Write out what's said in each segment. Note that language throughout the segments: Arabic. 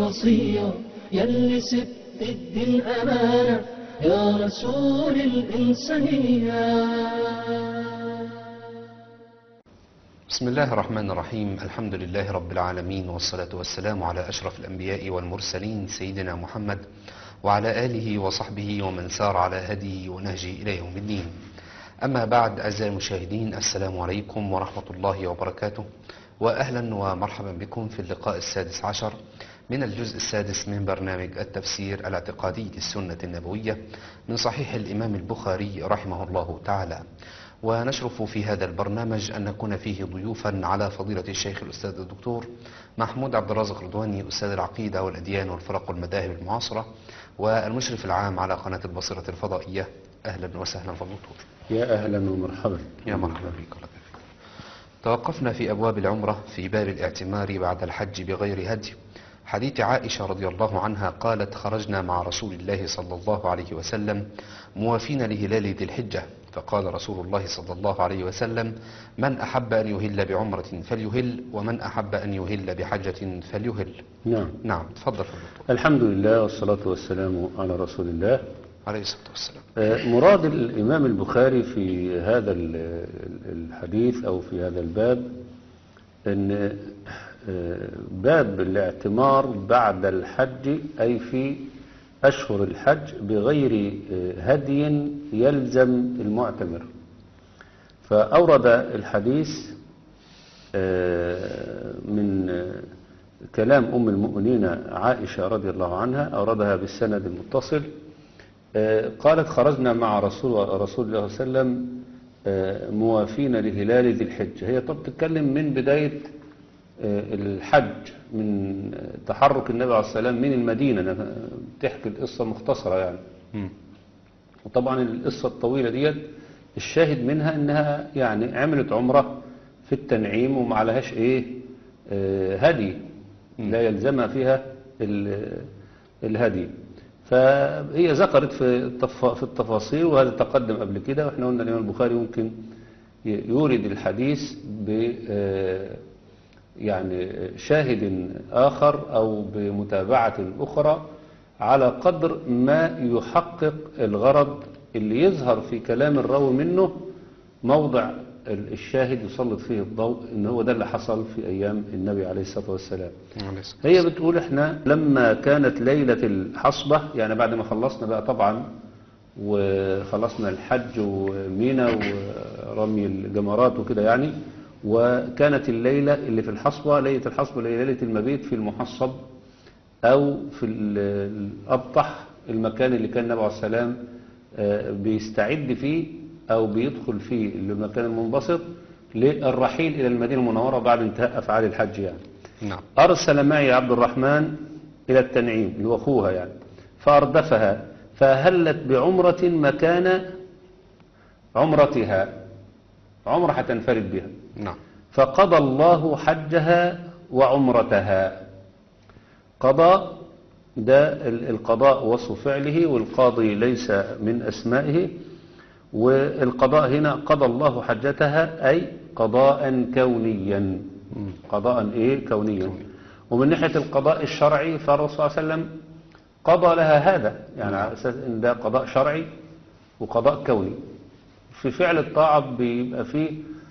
الوصية يلي سبت الدين أمانة يا رسول الإنسانية. بسم الله الرحمن الرحيم. الحمد لله رب العالمين، والصلاة والسلام على أشرف الأنبياء والمرسلين سيدنا محمد وعلى آله وصحبه ومن سار على هديه ونهجه إلى يوم الدين. أما بعد، أعزائي المشاهدين، السلام عليكم ورحمة الله وبركاته، وأهلا ومرحبا بكم في اللقاء السادس عشر من الجزء السادس من برنامج التفسير الاعتقادي للسنة النبوية من صحيح الإمام البخاري رحمه الله تعالى. ونشرف في هذا البرنامج أن نكون فيه ضيوفا على فضيلة الشيخ الأستاذ الدكتور محمود عبد الرازق رضواني، أستاذ العقيدة والأديان والفرق والمذاهب المعاصرة، والمشرف العام على قناة البصيرة الفضائية. أهلا وسهلا بالدكتور. يا أهلا ومرحبا. يا مرحبا بك. توقفنا في أبواب العمرة في باب الاعتمار بعد الحج بغير هدي، حديث عائشة رضي الله عنها قالت: خرجنا مع رسول الله صلى الله عليه وسلم موافين لهلال ذي الحجة، فقال رسول الله صلى الله عليه وسلم: من أحب أن يهل بعمرة فليهل، ومن أحب أن يهل بحجة فليهل. نعم تفضل دكتور. الحمد لله والصلاة والسلام على رسول الله عليه الصلاة والسلام. مراد الإمام البخاري في هذا الحديث أو في هذا الباب أن باب الاعتمار بعد الحج، أي في أشهر الحج بغير هدي يلزم المعتمر. فأورد الحديث من كلام أم المؤمنين عائشة رضي الله عنها، أوردها بالسند المتصل. قالت: خرجنا مع رسول الله صلى الله عليه وسلم موافين لهلال ذي الحجة. هي طب تتكلم من بداية الحج، من تحرك النبي عليه الصلاة والسلام من المدينة، تحكي القصة مختصرة يعني. وطبعا القصة الطويلة ديت الشاهد منها انها يعني عملت عمرة في التنعيم وما عليهاش هدي، لا يلزمها فيها الهدي. فهي ذكرت في التفاصيل، وهذا تقدم قبل كده، واحنا قلنا الإمام البخاري ممكن يورد الحديث ب يعني شاهد آخر أو بمتابعة أخرى على قدر ما يحقق الغرض اللي يظهر في كلام الراوي منه موضع الشاهد يسلط فيه الضوء، إن هو ده اللي حصل في أيام النبي عليه الصلاة والسلام. هي بتقول: إحنا لما كانت ليلة الحصبة، يعني بعد ما خلصنا بقى طبعا وخلصنا الحج ومينا ورمي الجمرات وكده يعني، وكانت الليلة اللي في الحصبة ليلة الحصبة ليلة المبيت في المحصب أو في الأبطح، المكان اللي كان النبي عليه السلام بيستعد فيه أو بيدخل فيه المكان المنبسط للرحيل إلى المدينة المنورة بعد انتهاء أفعال الحج يعني. نعم. أرسل معي عبد الرحمن إلى التنعيم اللي هو أخوها يعني، فأردفها فهلت بعمرة مكان عمرتها، عمرة هتنفرد بها. نعم. فقضى الله حجها وعمرتها. قضى ده القضاء وصف فعله، والقاضي ليس من أسمائه. والقضاء هنا قضى الله حجتها أي قضاء كونيا. قضاء كونيا. ومن ناحية القضاء الشرعي فالرسول صلى الله عليه وسلم قضى لها هذا، يعني على أساس إن ده قضاء شرعي وقضاء كوني. في فعل الطاعة بيبقى فيه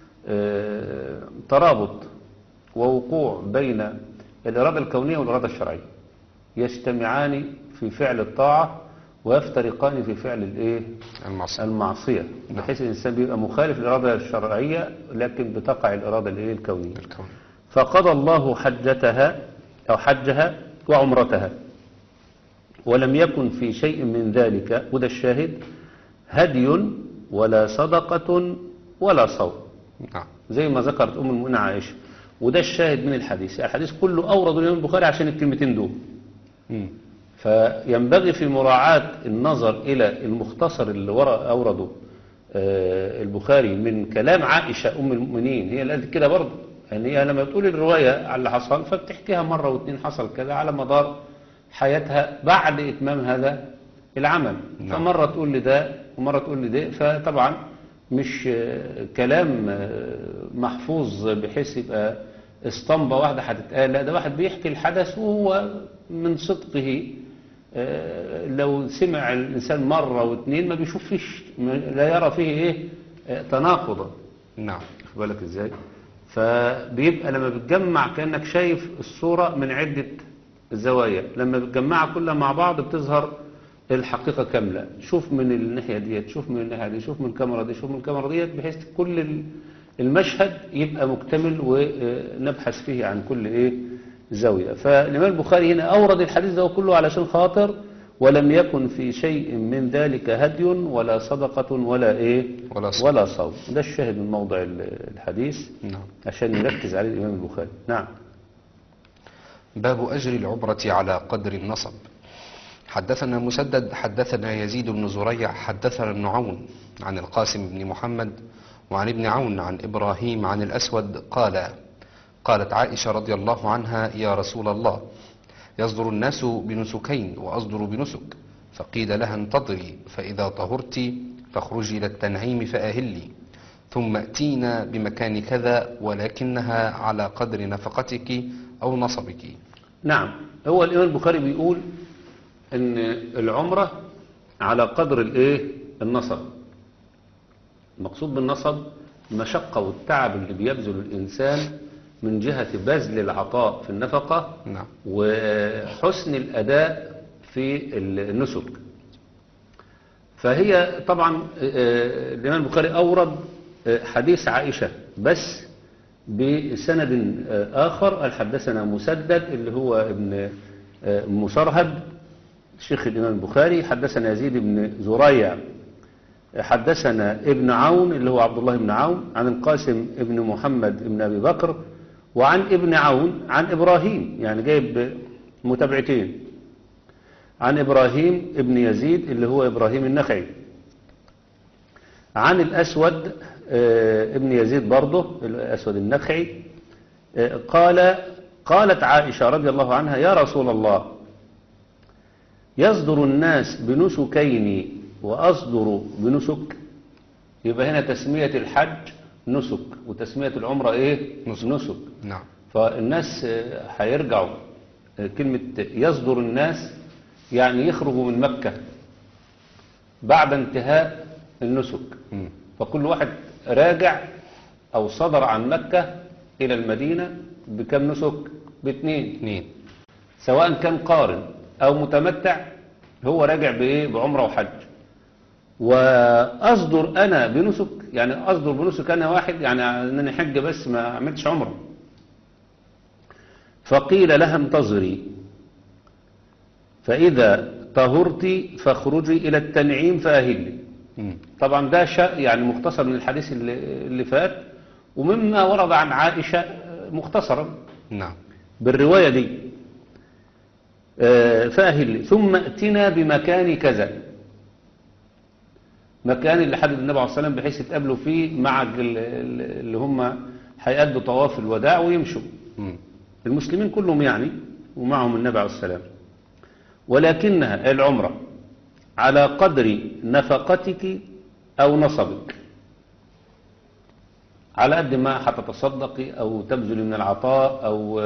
ترابط ووقوع بين الإرادة الكونية والإرادة الشرعية، يجتمعان في فعل الطاعة ويفترقان في فعل المعصية، بحيث الإنسان بيبقى مخالف للإرادة الشرعية لكن بتقع الإرادة الكونية. فقضى الله حجتها أو حجها وعمرتها، ولم يكن في شيء من ذلك، وده الشاهد، هدي ولا صدقة ولا صوم، زي ما ذكرت أم المؤمنين عائشة. وده الشاهد من الحديث. الحديث كله أورد الإمام البخاري عشان الكلمتين دول. فينبغي في مراعاة النظر إلى المختصر اللي أورده البخاري من كلام عائشة أم المؤمنين. هي اللي قالت كده برضه، يعني هي لما بتقول الرواية على اللي حصل فبتحكيها مرة واثنين حصل كذا على مدار حياتها بعد إتمام هذا العمل. فمرة تقول لي ده ومرة تقول لي ده، فطبعا مش كلام محفوظ بحيث يبقى اسطمبة واحدة هتتقال، لا ده واحد بيحكي الحدث وهو من صدقه لو سمع الإنسان مرة واثنين ما بيشوف فيش، لا يرى فيه ايه تناقضا. نعم. خد بالك ازاي؟ فبيبقى لما بتجمع كأنك شايف الصورة من عدة زوايا، لما بتجمعها كلها مع بعض بتظهر الحقيقة كاملة. شوف من الناحية ديت، شوف من الناحية دي، شوف من الكاميرا دي، شوف من الكاميرا ديت، بحيث كل المشهد يبقى مكتمل ونبحث فيه عن كل ايه زاوية. فالإمام البخاري هنا أورد الحديث ده كله علشان خاطر ولم يكن في شيء من ذلك هدي ولا صدقة ولا ايه ولا صوم. ده الشاهد من موضع الحديث. نعم. عشان يركز عليه الإمام البخاري. نعم. باب أجر العمرة على قدر النصب. حدثنا مسدد حدثنا يزيد بن زريع حدثنا ابن عون عن القاسم بن محمد وعن ابن عون عن إبراهيم عن الأسود قالت عائشة رضي الله عنها: يا رسول الله، يصدر الناس بنسكين وأصدر بنسك، فقيل لها: انتظري، فإذا طهرت فاخرجي إلى التنعيم فأهلي، ثم أتينا بمكان كذا ولكنها على قدر نفقتك أو نصبك. نعم. هو الإمام البخاري بيقول ان العمرة على قدر الايه النصب. المقصود بالنصب المشقة والتعب اللي بيبذل الإنسان من جهة بذل العطاء في النفقة. نعم. وحسن الأداء في النسك. فهي طبعا الإمام البخاري أورد حديث عائشة بس بسند آخر. حدثنا مسدد اللي هو ابن مسرهد شيخ الإمام البخاري، حدثنا يزيد بن زريع حدثنا ابن عون اللي هو عبد الله بن عون عن القاسم ابن محمد بن أبي بكر وعن ابن عون عن إبراهيم، يعني جايب متابعتين، عن إبراهيم ابن يزيد اللي هو إبراهيم النخعي عن الأسود ابن يزيد برضه الأسود النخعي قالت عائشة رضي الله عنها: يا رسول الله، يصدر الناس بنسكين وأصدر بنسك. يبقى هنا تسمية الحج نسك وتسمية العمرة ايه نسك. نعم. فالناس هيرجعوا كلمة يصدر الناس يعني يخرجوا من مكة بعد انتهاء النسك. فكل واحد راجع أو صدر عن مكة إلى المدينة بكم نسك؟ باثنين، سواء كان قارن أو متمتع، هو راجع بإيه؟ بعمرة وحج. وأصدر أنا بنسك، يعني أصدر بنسك أنا واحد، يعني أنني حج بس ما عملتش عمرة. فقيل لها: انتظري، فإذا طهرت فاخرجي إلى التنعيم فأهلي. طبعا ده يعني مختصر من الحديث اللي فات، ومما ورد عن عائشة مختصرا. نعم. بالرواية دي فأهلي ثم ائتنا بمكان كذا، مكان اللي حدد النبي عليه الصلاة والسلام بحيث يتقابلوا فيه مع اللي هم هيأدوا طواف الوداع ويمشوا المسلمين كلهم يعني، ومعهم النبي عليه الصلاة والسلام. ولكنها العمرة على قدر نفقتك أو نصبك، على قد ما هتتصدقي أو تبذلي من العطاء أو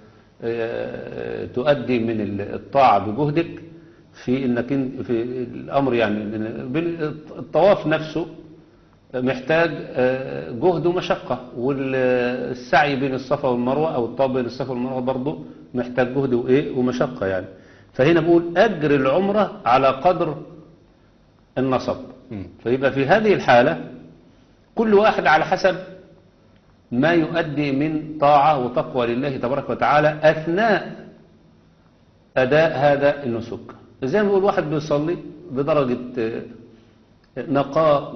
تؤدي من الطاعة بجهدك في انك في الامر. يعني الطواف نفسه محتاج جهد ومشقة، والسعي بين الصفا والمروة او الطواف بين الصفا والمروة برضه محتاج جهد وايه ومشقة يعني. فهنا بقول اجر العمرة على قدر النصب. فيبقى في هذه الحالة كل واحد على حسب ما يؤدي من طاعة وتقوى لله تبارك وتعالى أثناء أداء هذا النسك. زي ما بيقول واحد بيصلي بدرجة نقاء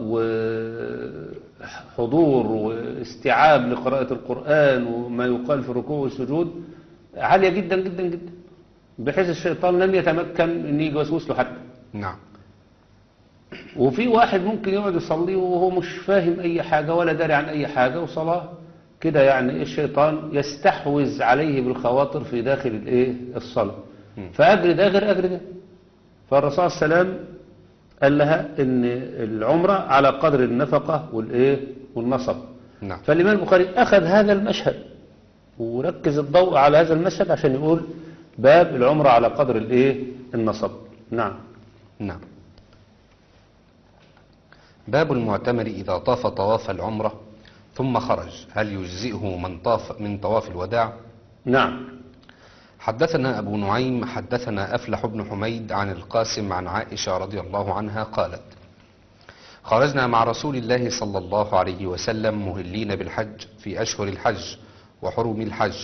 وحضور واستيعاب لقراءة القرآن وما يقال في الركوع والسجود عالية جدا جدا جدا، بحيث الشيطان لم يتمكن أن يجي يوسوس له حتى. نعم. وفي واحد ممكن يقعد يصلي وهو مش فاهم أي حاجة ولا داري عن أي حاجة، وصلاة كده يعني الشيطان يستحوذ عليه بالخواطر في داخل الايه الصلاة. فأجر ده غير أجر ده. فالرسول صلى الله عليه وسلم قال لها ان العمرة على قدر النفقة والايه والنصب. نعم. فالإمام البخاري أخذ هذا المشهد وركز الضوء على هذا المشهد عشان يقول باب العمرة على قدر الايه النصب. نعم. نعم. باب المعتمر إذا طاف طواف العمرة ثم خرج هل يجزئه من طاف من طواف الوداع؟ نعم. حدثنا أبو نعيم حدثنا أفلح بن حميد عن القاسم عن عائشة رضي الله عنها قالت: خرجنا مع رسول الله صلى الله عليه وسلم مهلين بالحج في أشهر الحج وحرم الحج،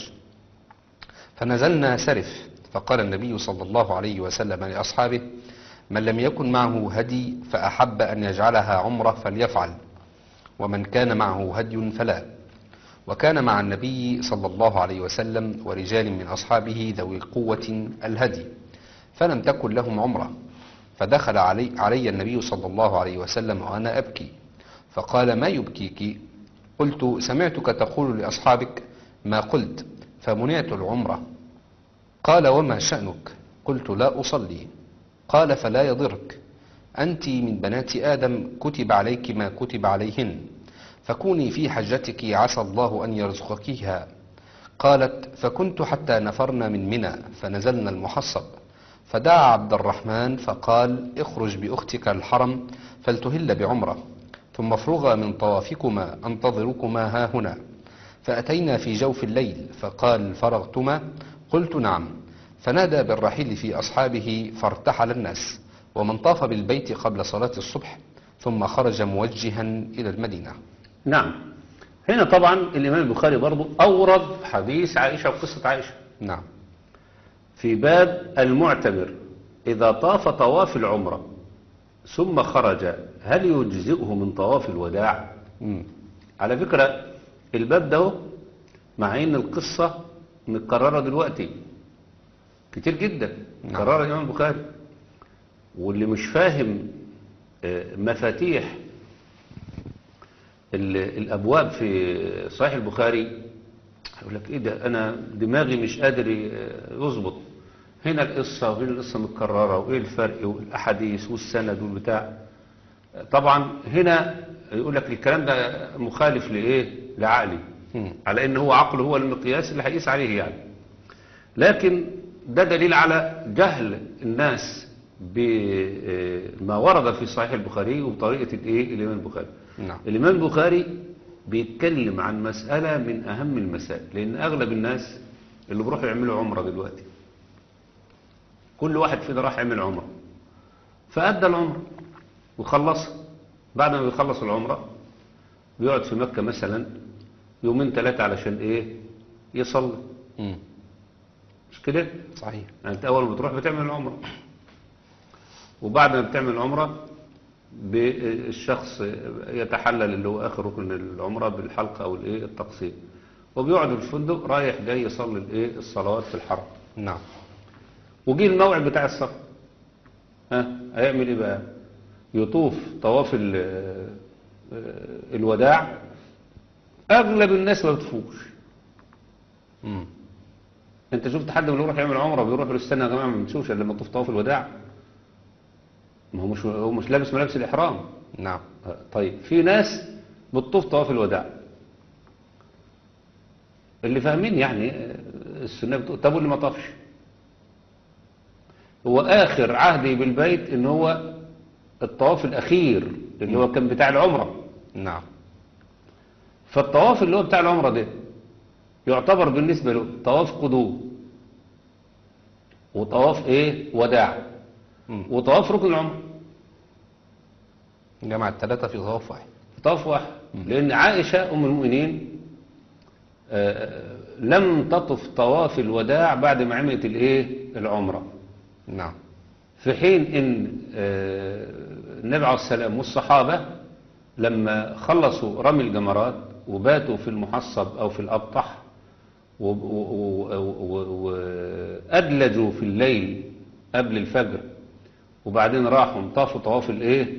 فنزلنا سرف، فقال النبي صلى الله عليه وسلم لأصحابه: من لم يكن معه هدي فأحب أن يجعلها عمرة فليفعل، ومن كان معه هدي فلا. وكان مع النبي صلى الله عليه وسلم ورجال من أصحابه ذوي قوة الهدي، فلم تكن لهم عمرة، فدخل علي النبي صلى الله عليه وسلم وأنا أبكي، فقال: ما يبكيك؟ قلت: سمعتك تقول لأصحابك ما قلت فمنعت العمرة. قال: وما شأنك؟ قلت: لا أصلي. قال: فلا يضرك، أنت من بنات آدم كتب عليك ما كتب عليهن، فكوني في حجتك عسى الله أن يرزقكيها. قالت: فكنت حتى نفرنا من منى فنزلنا المحصب، فدعا عبد الرحمن فقال: اخرج بأختك الحرم فلتهل بعمرة، ثم افرغا من طوافكما أنتظركما ها هنا. فأتينا في جوف الليل فقال: فرغتما؟ قلت: نعم. فنادى بالرحيل في أصحابه فارتحل الناس، ومن طاف بالبيت قبل صلاة الصبح، ثم خرج موجها إلى المدينة. نعم. هنا طبعا الإمام البخاري برضو أورد حديث عائشة وقصة عائشة. نعم. في باب المعتمر إذا طاف طواف العمرة ثم خرج هل يجزئه من طواف الوداع؟ على فكرة الباب ده مع ان القصة متكررة دلوقتي كتير جدا، كررها الإمام البخاري، واللي مش فاهم مفاتيح الأبواب في صحيح البخاري يقول لك ايه ده، انا دماغي مش قادر يظبط، هنا القصة وهنا القصة متكررة، وايه الفرق والاحاديث والسند والبتاع. طبعا هنا يقول لك الكلام ده مخالف لايه، لعقلي، على ان هو عقله هو المقياس اللي هيقيس عليه يعني. لكن ده دليل على جهل الناس بما ورد في صحيح البخاري وبطريقة الايه الامام البخاري. نعم. الامام البخاري بيتكلم عن مسألة من أهم المسائل، لأن أغلب الناس اللي بيروحوا يعملوا عمرة دلوقتي كل واحد فينا راح يعمل عمرة فأدى العمرة وخلصها. بعد ما بيخلص العمرة بيقعد في مكة مثلا يومين ثلاثة علشان إيه، يصلي. مش كده؟ صحيح. يعني أنت أول ما بتروح بتعمل العمرة، وبعد ما بتعمل العمرة بالشخص يتحلل اللي هو آخر ركن العمرة بالحلقة أو الإيه التقصير، وبيقعد في الفندق رايح جاي يصلي الإيه الصلوات في الحرم. نعم. وجي الموعد بتاع السفر، هيعمل إيه بقى؟ يطوف طواف الوداع. أغلب الناس ما بتفوش. أنت شفت حد من اللي يروح يعمل عمرة بيروح له استنى يا جماعة ما بنشوفش إلا لما يطوف طواف الوداع؟ ما هو مش لابس ملابس الإحرام. نعم. طيب في ناس بتطوف طواف الوداع اللي فاهمين يعني السنة بتقول، طب واللي ما طافش؟ هو آخر عهدي بالبيت إن هو الطواف الأخير اللي هو كان بتاع العمرة. نعم. فالطواف اللي هو بتاع العمرة ده يعتبر بالنسبة له طواف قدوم وطواف إيه وداع وطواف ركن العمرة. جمع الثلاثة في طواف واحد. طواف واحد. لأن عائشة أم المؤمنين لم تطف طواف الوداع بعد ما عملت الايه العمرة. نعم. في حين ان النبي عليه السلام والصحابة لما خلصوا رمي الجمرات وباتوا في المحصب او في الابطح وادلجوا في الليل قبل الفجر وبعدين راحوا طافوا طواف الايه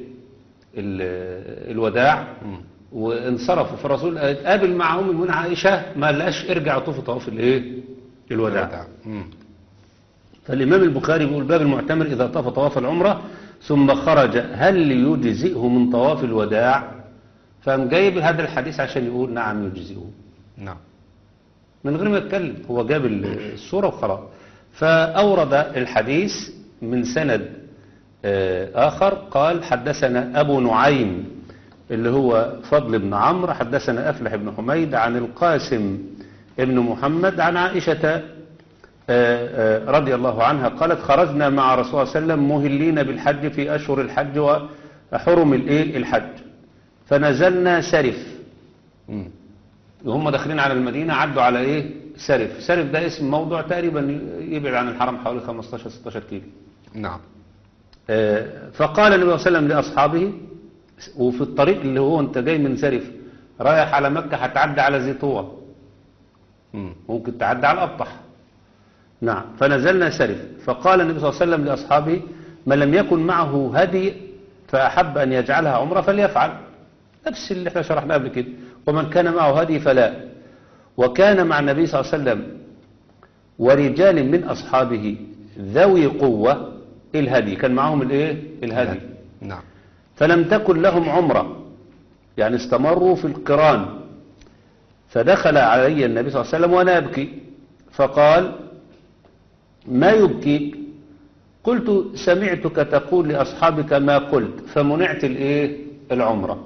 الوداع وانصرفوا، فالرسول قابل معهم المؤمنة عائشة ما قالش ارجع طوف طواف الايه الوداع. فالامام البخاري بيقول باب المعتمر اذا طاف طواف العمرة ثم خرج هل يجزئه من طواف الوداع؟ فقام جايب هذا الحديث عشان يقول نعم يجزئه. نعم. من غير ما يتكلم، هو جاب الصورة وخلاص. فأورد الحديث من سند آخر، قال حدثنا أبو نعيم اللي هو فضل بن عمرو، حدثنا أفلح بن حميد عن القاسم ابن محمد عن عائشة رضي الله عنها قالت خرجنا مع رسول الله صلى الله عليه وسلم مهلين بالحج في أشهر الحج وحرم الحج، فنزلنا سرف. وهم داخلين على المدينة عدوا على سرف. سرف ده اسم موضوع تقريبا يبعد عن الحرم حوالي 15-16 كيلو. نعم. فقال النبي صلى الله عليه وسلم لأصحابه، وفي الطريق اللي هو انت جاي من سرف رايح على مكة هتعدي على زيتوة، ممكن تعدي على الأبطح. نعم. فنزلنا سرف، فقال النبي صلى الله عليه وسلم لأصحابه من لم يكن معه هدي فأحب أن يجعلها عمرة فليفعل، نفس اللي احنا شرحناه قبل كده، ومن كان معه هدي فلا. وكان مع النبي صلى الله عليه وسلم ورجال من أصحابه ذوي قوة الهدي، كان معهم الهدي. نعم. فلم تكن لهم عمرة، يعني استمروا في القران. فدخل علي النبي صلى الله عليه وسلم وأنا أبكي، فقال ما يبكيك؟ قلت سمعتك تقول لأصحابك ما قلت فمنعت العمرة.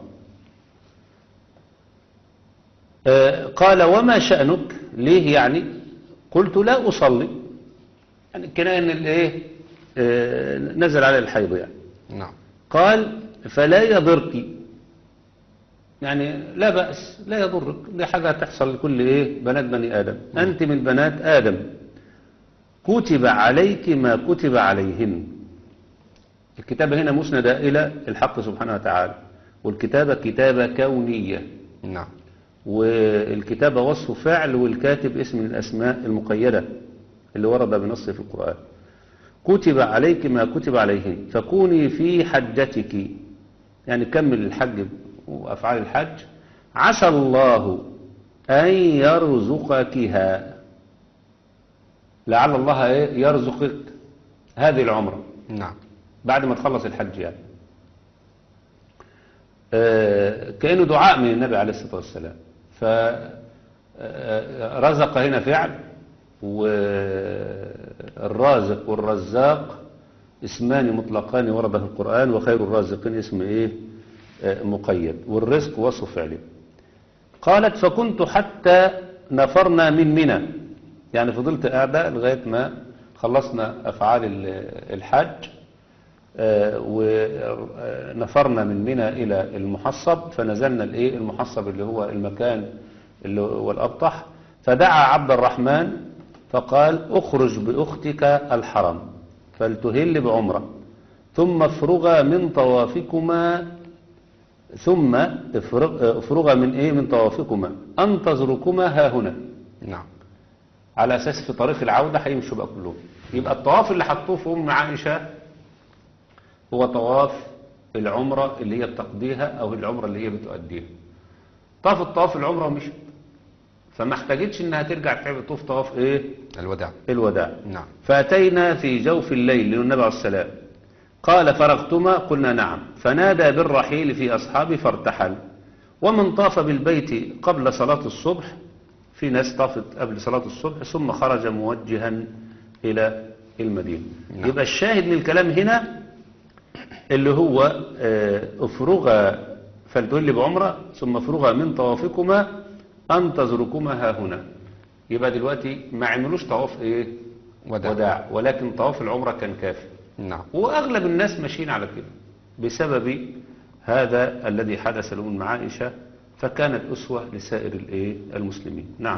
قال وما شأنك؟ ليه يعني؟ قلت لا أصلي، يعني كان نزل على الحيض يعني. نعم. قال فلا يضرك، يعني لا بأس، لا يضرك، دي حاجة تحصل لكل بنات بني آدم، أنت من بنات آدم، كتب عليك ما كتب عليهن. الكتابة هنا مسندة إلى الحق سبحانه وتعالى، والكتابة كتابة كونية. نعم. والكتابة وصف فعل، والكاتب اسم من الأسماء المقيدة اللي ورد بنص في القرآن. كتب عليك ما كتب عليهن فكوني في حجتك، يعني كمل الحج وأفعال الحج، عسى الله أن يرزقكها، لعل الله يرزقك هذه العمرة. نعم. بعد ما تخلص الحج يعني. كأنه دعاء من النبي عليه الصلاة والسلام. فرزق هنا فعل، والرازق والرزاق اسمان مطلقان ورد في القرآن، وخير الرازقين اسم مقيد، والرزق وصف فعله. قالت فكنت حتى نفرنا من منى، يعني فضلت قاعدة لغاية ما خلصنا أفعال الحج، ونفرنا من منى إلى المحصب، فنزلنا المحصب اللي هو المكان اللي هو الأبطح. فدعا عبد الرحمن فقال اخرج بأختك الحرم فلتهل بعمرة، ثم افرغا من طوافكما، ثم افرغا من طوافكما أنتظركما ها هنا. نعم. على أساس في طريق العودة هيمشوا بقى كلهم. يبقى الطواف اللي هتطوفه أم عائشة هو طواف العمرة اللي هي بتقضيها، أو العمرة اللي هي بتؤديها. طافت طواف العمرة ومشت، فما احتاجتش انها ترجع تعمل طواف الوداع. نعم. فأتينا في جوف الليل للنبي عليه السلام، قال فرغتما؟ قلنا نعم. فنادى بالرحيل في أصحابه فارتحل. ومن طاف بالبيت قبل صلاة الصبح، في ناس طافت قبل صلاة الصبح ثم خرج موجها إلى المدينة. نعم. يبقى الشاهد من الكلام هنا اللي هو افرغا فلتهل بعمرة، ثم افرغا من طوافكما أنتظركما ها هنا. يبقى دلوقتي ما عملوش طواف وداع، ولكن طواف العمرة كان كافي. نعم. وأغلب الناس ماشيين على كده بسبب هذا الذي حدث لهم مع عائشة، فكانت أسوة لسائر المسلمين. نعم.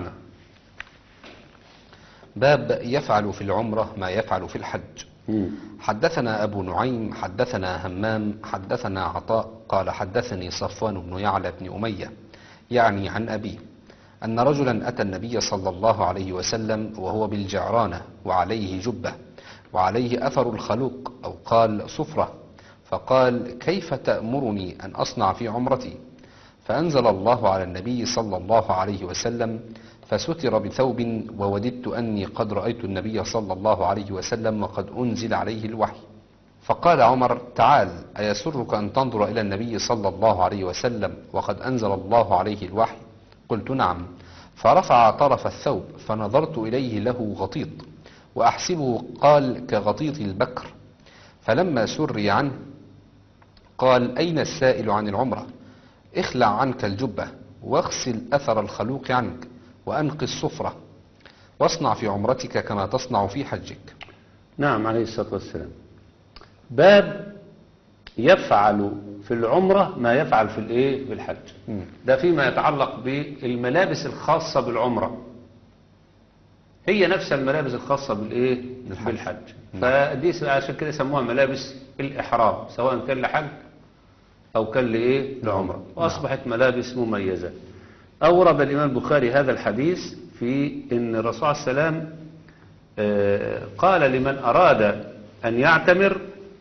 باب يفعل في العمرة ما يفعل في الحج. حدثنا أبو نعيم حدثنا همام حدثنا عطاء قال حدثني صفوان بن يعلى بن أمية يعني عن أبيه أن رجلا أتى النبي صلى الله عليه وسلم وهو بالجعرانة وعليه جبة وعليه أثر الخلوق أو قال صفرة، فقال كيف تأمرني أن أصنع في عمرتي؟ فأنزل الله على النبي صلى الله عليه وسلم فستر بثوب، ووددت أني قد رأيت النبي صلى الله عليه وسلم وقد أنزل عليه الوحي. فقال عمر تعال أيسرك أن تنظر إلى النبي صلى الله عليه وسلم وقد أنزل الله عليه الوحي؟ قلت نعم. فرفع طرف الثوب فنظرت إليه له غطيط وأحسبه قال كغطيط البكر. فلما سري عنه قال أين السائل عن العمرة؟ اخلع عنك الجبة واغسل أثر الخلوق عنك وأنقي الصفرة واصنع في عمرتك كما تصنع في حجك. نعم عليه الصلاة والسلام. باب يفعل في العمرة ما يفعل في الايه في الحج. ده فيما يتعلق بالملابس الخاصة بالعمرة، هي نفس الملابس الخاصة بالايه بالحج. فدي عشان كده يسموها ملابس الإحرام، سواء كان لحج أو كان لإيه لعمرة، وأصبحت ملابس مميزة. أورد الإمام البخاري هذا الحديث في أن الرسول عليه السلام قال لمن أراد أن يعتمر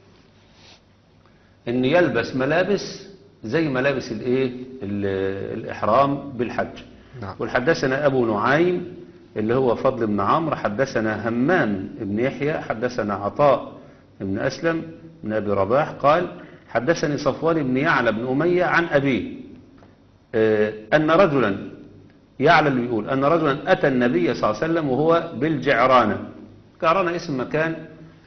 أن يلبس ملابس زي ملابس الإيه الإحرام بالحج. والحدثنا أبو نعيم اللي هو فضل بن عمرو، حدثنا همام بن يحيى، حدثنا عطاء بن أسلم بن أبي رباح قال حدثني صفوان بن يعلى بن أمية عن أبيه أن رجلا، يعلى اللي بيقول أن رجلا أتى النبي صلى الله عليه وسلم وهو بالجعرانة. جعرانة اسم مكان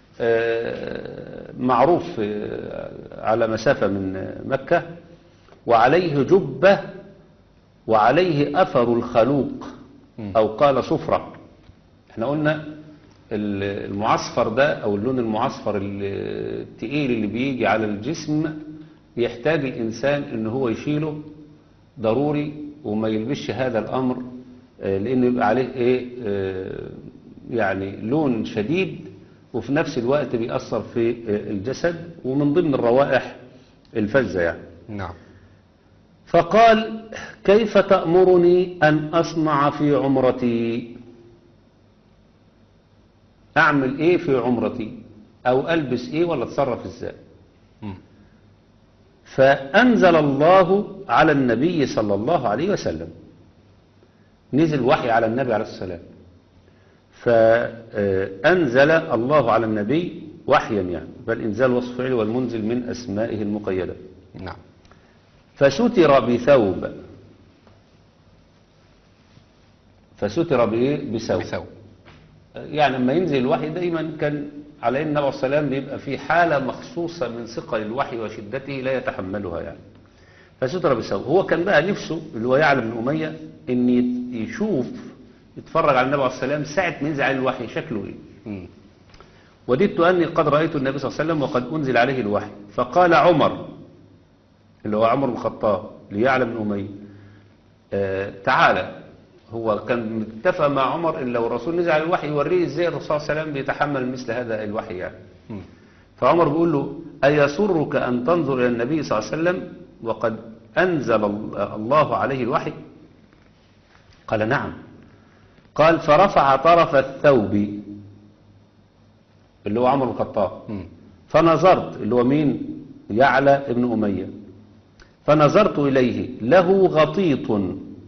معروف على مسافة من مكة، وعليه جبة وعليه أثر الخلوق أو قال صفرة. احنا قلنا المعصفر ده أو اللون المعصفر التقيل اللي بيجي على الجسم يحتاج الإنسان إن هو يشيله ضروري وما يلبسش هذا الأمر، لأنه يبقى عليه يعني لون شديد وفي نفس الوقت بيأثر في الجسد، ومن ضمن الروائح الفزة يعني. نعم. فقال كيف تأمرني أن أصنع في عمرتي؟ أعمل إيه في عمرتي؟ أو ألبس إيه ولا أتصرف إزاي؟ فأنزل الله على النبي صلى الله عليه وسلم، نزل وحي على النبي عليه السلام، فأنزل الله على النبي وحيا يعني، بل إنزال وصف فعل والمنزل من أسمائه المقيدة. نعم. فستر بثوب، فستر بإيه؟ بثوب. يعني لما ينزل الوحي دايما كان على النبي عليه السلام بيبقى في حالة مخصوصة من ثقل الوحي وشدته لا يتحملها يعني. فستر بثوب. هو كان بقى نفسه اللي هو يعلى بن أمية ان يشوف يتفرج على النبي عليه السلام ساعة ما ينزل عليه الوحي شكله ايه. وددت أني قد رأيت النبي صلى الله عليه وسلم وقد أنزل عليه الوحي. فقال عمر اللي هو عمر بن الخطاب ليعلى بن أمية تعالى. هو كان متفق مع عمر إن لو الرسول نزل على الوحي يوريه ازاي الرسول صلى الله عليه وسلم بيتحمل مثل هذا الوحي يعني. فعمر بيقول له أيسرك أن تنظر إلى النبي صلى الله عليه وسلم وقد أنزل الله عليه الوحي؟ قال نعم. قال فرفع طرف الثوب اللي هو عمر بن الخطاب، فنظرت اللي هو مين؟ يعلى ابن أمية. فنظرت إليه له غطيط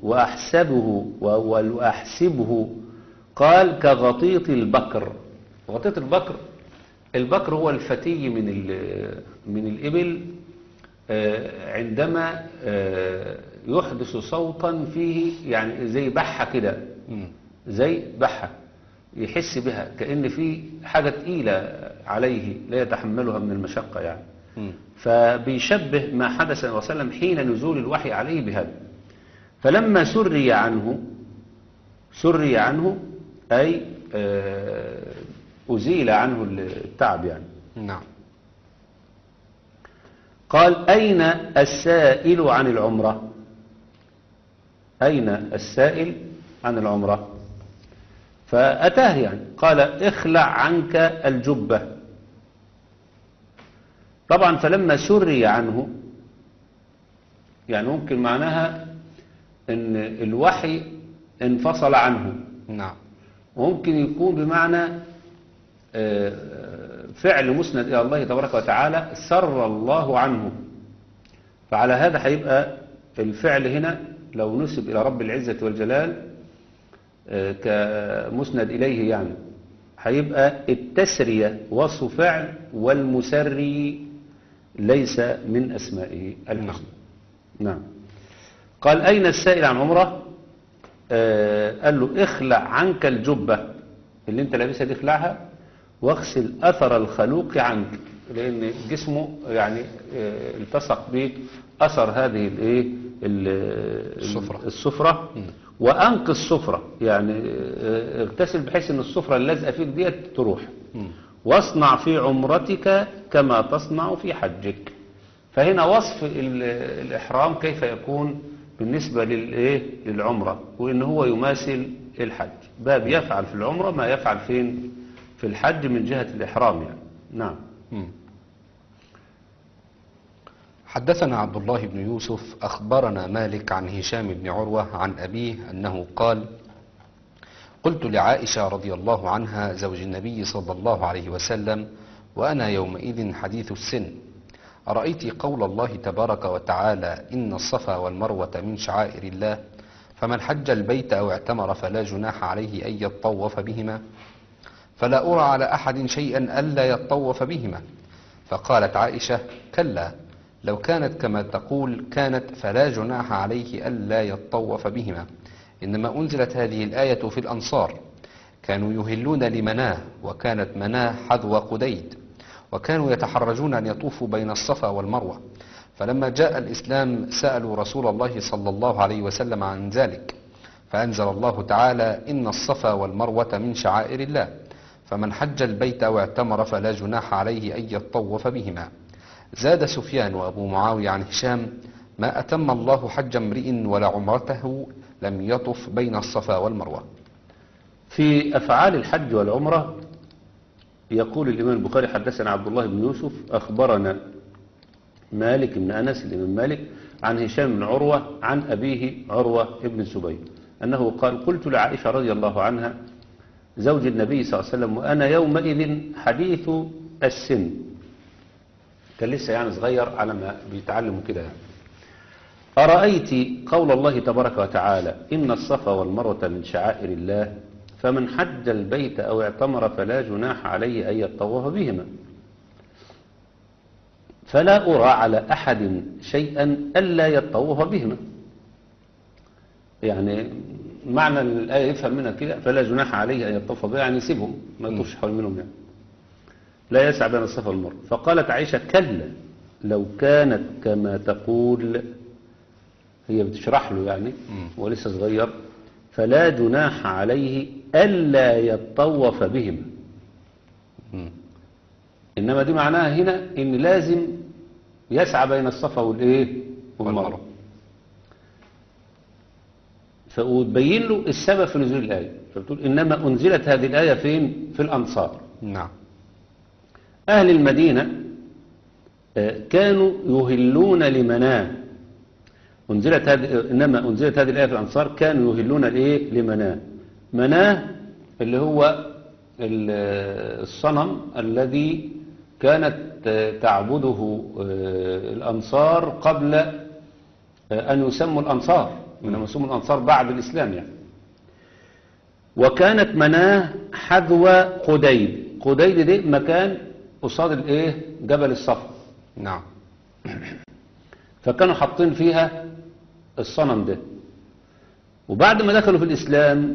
وأحسبه قال كغطيط البكر. غطيط البكر، البكر هو الفتي من الإبل عندما يحدث صوتا فيه يعني زي بحة كده، زي بحة يحس بها كأن في حاجة تقيلة عليه لا يتحملها من المشقة يعني. فبيشبه ما حدث صلى الله عليه وسلم حين نزول الوحي عليه بهذا. فلما سري عنه أي أزيل عنه التعب يعني. نعم. قال أين السائل عن العمرة؟ أين السائل عن العمرة؟ فأتاه يعني قال اخلع عنك الجبة. طبعا فلما سري عنه يعني ممكن معناها ان الوحي انفصل عنه. نعم. وممكن يكون بمعنى فعل مسند إلى الله تبارك وتعالى سر الله عنه. فعلى هذا هيبقى الفعل هنا لو نسب إلى رب العزة والجلال كمسند إليه يعني هيبقى التسرية وصف فعل والمسري ليس من أسمائه الحسنى. نعم. قال أين السائل عن عمره؟ قال له اخلع عنك الجبة اللي انت لابسها دي، اخلعها واغسل اثر الخلوق عنك، لان جسمه يعني التصق به اثر هذه الايه الصفرة، وانقذ الصفرة، يعني اغتسل بحيث ان الصفرة اللازقة فيك ديت تروح، واصنع في عمرتك كما تصنع في حجك. فهنا وصف الإحرام كيف يكون بالنسبة للعمرة، وإن هو يماثل الحج، باب يفعل في العمرة ما يفعل فين في الحج من جهة الإحرام يعني. نعم. حدثنا عبد الله بن يوسف أخبرنا مالك عن هشام بن عروة عن أبيه أنه قال: قلت لعائشة رضي الله عنها زوج النبي صلى الله عليه وسلم وأنا يومئذ حديث السن: أرأيت قول الله تبارك وتعالى إن الصفا والمروة من شعائر الله فمن حج البيت أو اعتمر فلا جناح عليه أن يطوف بهما، فلا أرى على أحد شيئا ألا يطوف بهما. فقالت عائشة: كلا، لو كانت كما تقول كانت فلا جناح عليه ألا يطوف بهما، إنما أنزلت هذه الآية في الأنصار، كانوا يهلون لمناه، وكانت مناه حذو قديد، وكانوا يتحرجون أن يطوفوا بين الصفا والمروة، فلما جاء الإسلام سألوا رسول الله صلى الله عليه وسلم عن ذلك، فأنزل الله تعالى: إن الصفا والمروة من شعائر الله فمن حج البيت أو اعتمر فلا جناح عليه أن يطوف بهما. زاد سفيان وأبو معاوية عن هشام: ما أتم الله حج امرئ ولا عمرته لم يطف بين الصفا والمروة. في أفعال الحج والعمرة يقول الإمام البخاري: حدثنا عبد الله بن يوسف أخبرنا مالك بن أنس الإمام مالك عن هشام بن عروة عن أبيه عروة بن الزبير أنه قال: قلت لعائشة رضي الله عنها زوج النبي صلى الله عليه وسلم وأنا يومئذ حديث السن، كان لسه يعني صغير على ما بيتعلموا كده يعني: أرأيت قول الله تبارك وتعالى إن الصفا والمروة من شعائر الله فمن حج البيت أو اعتمر فلا جناح عليه أن يطوف بهما، فلا أرى على أحد شيئا ألا يطوف بهما. يعني معنى الآية يفهم منها كده: فلا جناح عليه أن يطوف بها، يعني يسيبهم ما يطوفش حول منهم، يعني لا يسعى بين الصفا والمروة. فقالت عائشة: كلا، لو كانت كما تقول، هي بتشرح له يعني ولسه صغير، فلا جناح عليه ألا يطوف بهما. إنما دي معناها هنا إن لازم يسعى بين الصفا والمروة. فبين له السبب في نزول الآية، فبتقول إنما أنزلت هذه الآية فين؟ في الأنصار. نعم. أهل المدينة كانوا يهلون لمناه، إنما أنزلت هذه الآية في الأنصار، كانوا يهلون لمناه. مناه اللي هو الصنم الذي كانت تعبده الأنصار قبل أن يسموا الأنصار، إنما يسموا الأنصار بعد الإسلام يعني. وكانت مناه حذو قديد، قديد دي مكان قصاد جبل الصفا. نعم. فكانوا حاطين فيها الصنم ده، وبعد ما دخلوا في الإسلام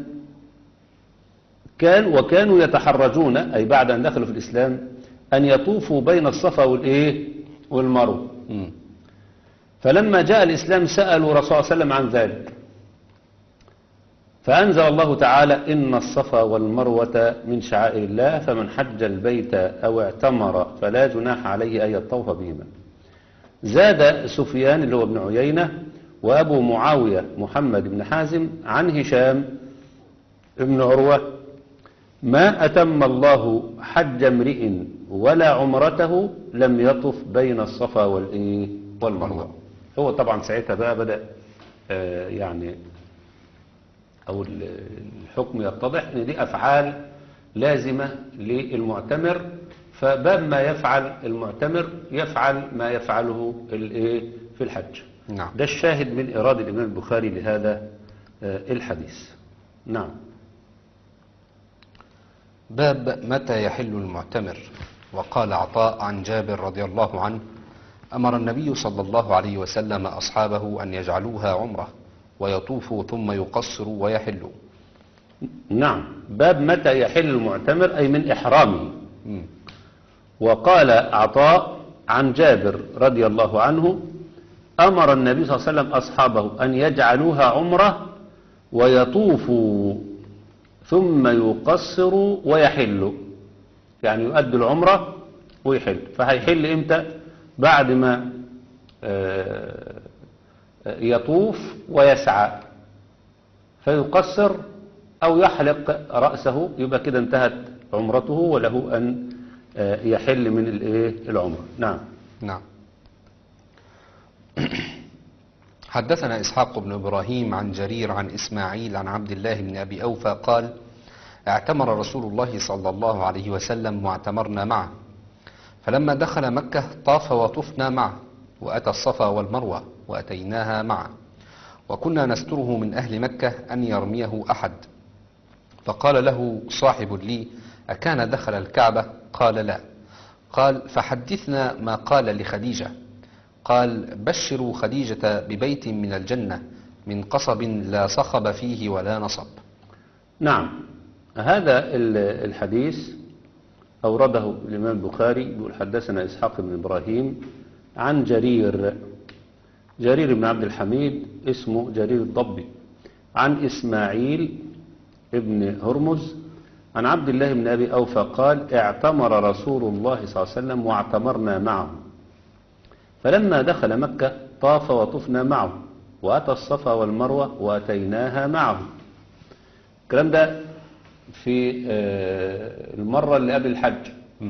وكانوا يتحرجون، أي بعد أن دخلوا في الإسلام، أن يطوفوا بين الصفا والمروة. فلما جاء الإسلام سألوا رسول الله صلى الله عليه وسلم عن ذلك، فأنزل الله تعالى: إن الصفا والمروة من شعائر الله فمن حج البيت أو اعتمر فلا جناح عليه أن يطوف بهما. زاد سفيان اللي هو ابن عيينة وأبو معاوية محمد بن حازم عن هشام ابن عروة: ما أتم الله حج امرئ ولا عمرته لم يطف بين الصفا والمروة. هو طبعا ساعتها بقى بدأ يعني أو الحكم يتضح إن دي أفعال لازمة للمعتمر، فباب ما يفعل المعتمر يفعل ما يفعله في الحج. نعم. ده الشاهد من إرادة الإمام البخاري لهذا الحديث. نعم. باب متى يحل المعتمر. وقال عطاء عن جابر رضي الله عنه: أمر النبي صلى الله عليه وسلم أصحابه أن يجعلوها عمرة، ويطوف ثم يقصر ويحل. نعم، باب متى يحل المعتمر أي من إحرامه. مم. وقال عطاء عن جابر رضي الله عنه: أمر النبي صلى الله عليه وسلم أصحابه أن يجعلوها عمرة ويطوفوا ثم يقصروا ويحلوا، يعني يؤدوا العمرة ويحل. فهيحل إمتى؟ بعد ما يطوف ويسعى، فيقصر أو يحلق رأسه، يبقى كده انتهت عمرته وله أن يحل من العمرة. نعم. نعم. حدثنا إسحاق بن إبراهيم عن جرير عن إسماعيل عن عبد الله بن أبي أوفى قال: اعتمر رسول الله صلى الله عليه وسلم واعتمرنا معه، فلما دخل مكة طاف وطفنا معه، وأتى الصفا والمروة وأتيناها معه، وكنا نستره من أهل مكة أن يرميه أحد. فقال له صاحب لي: أكان دخل الكعبة؟ قال لا. قال: فحدثنا ما قال لخديجة. قال: بشروا خديجة ببيت من الجنة من قصب لا صخب فيه ولا نصب. نعم، هذا الحديث أورده الإمام البخاري، يقول: حدثنا إسحاق بن إبراهيم عن جرير بن عبد الحميد، اسمه جرير الضبي، عن إسماعيل ابن هرمز عن عبد الله بن أبي أوفى قال: اعتمر رسول الله صلى الله عليه وسلم واعتمرنا معه، فلما دخل مكة طاف وطفنا معه، وأتى الصفا والمروة وأتيناها معه. الكلام ده في المرة اللي قبل الحج.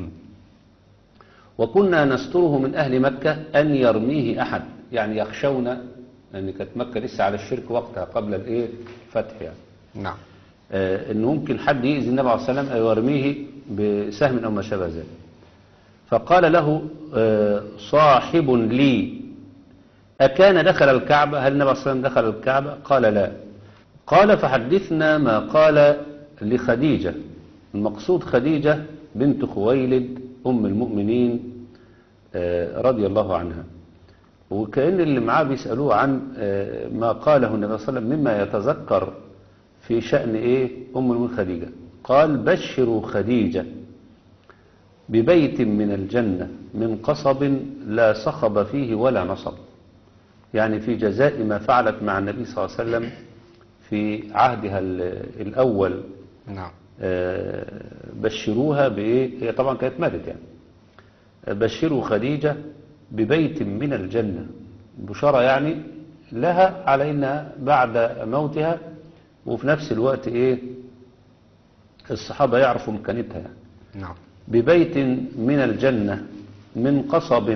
وكنا نستره من أهل مكة أن يرميه أحد، يعني يخشونا، لأن كانت مكة لسه على الشرك وقتها قبل الفتح يعني. نعم. إن ممكن حد يأذي النبي عليه الصلاة والسلام أو يرميه بسهم أو ما شابه ذلك. فقال له صاحب لي: أكان دخل الكعبة؟ هل النبي عليه الصلاة والسلام دخل الكعبة؟ قال لا. قال: فحدثنا ما قال لخديجة. المقصود خديجة بنت خويلد أم المؤمنين رضي الله عنها. وكأن اللي معاه بيسألوه عن ما قاله النبي صلى الله عليه وسلم مما يتذكر في شأن أم المؤمنين خديجة. قال: بشروا خديجة ببيت من الجنة من قصب لا صخب فيه ولا نصب، يعني في جزاء ما فعلت مع النبي صلى الله عليه وسلم في عهدها الأول. نعم. بشروها هي طبعا كانت ماتت يعني. بشروا خديجة ببيت من الجنة، بشارة يعني لها على إنها بعد موتها، وفي نفس الوقت الصحابة يعرفوا مكانتها يعني. نعم. ببيت من الجنة من قصب